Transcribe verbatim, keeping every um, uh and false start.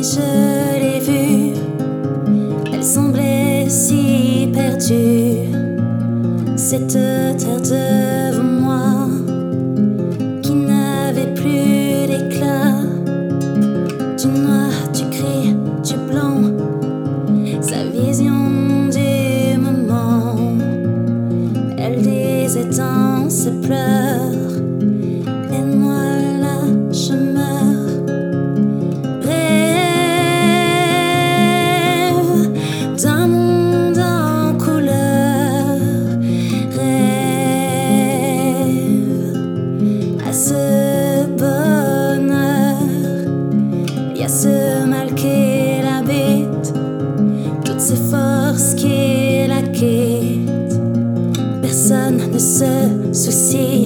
je l'ai vue, elle semblait si perdue, cette terre devant moi qui n'avait plus d'éclat, du noir, du gris, du blanc, sa vision du moment. Elle disait dans ses pleurs, et moi là je meurs. Rêve d'un monde en couleur, rêve à ce bonheur, y a ce mal qui l'habite, toutes ces forces qui la quittent. Personne ne se soucie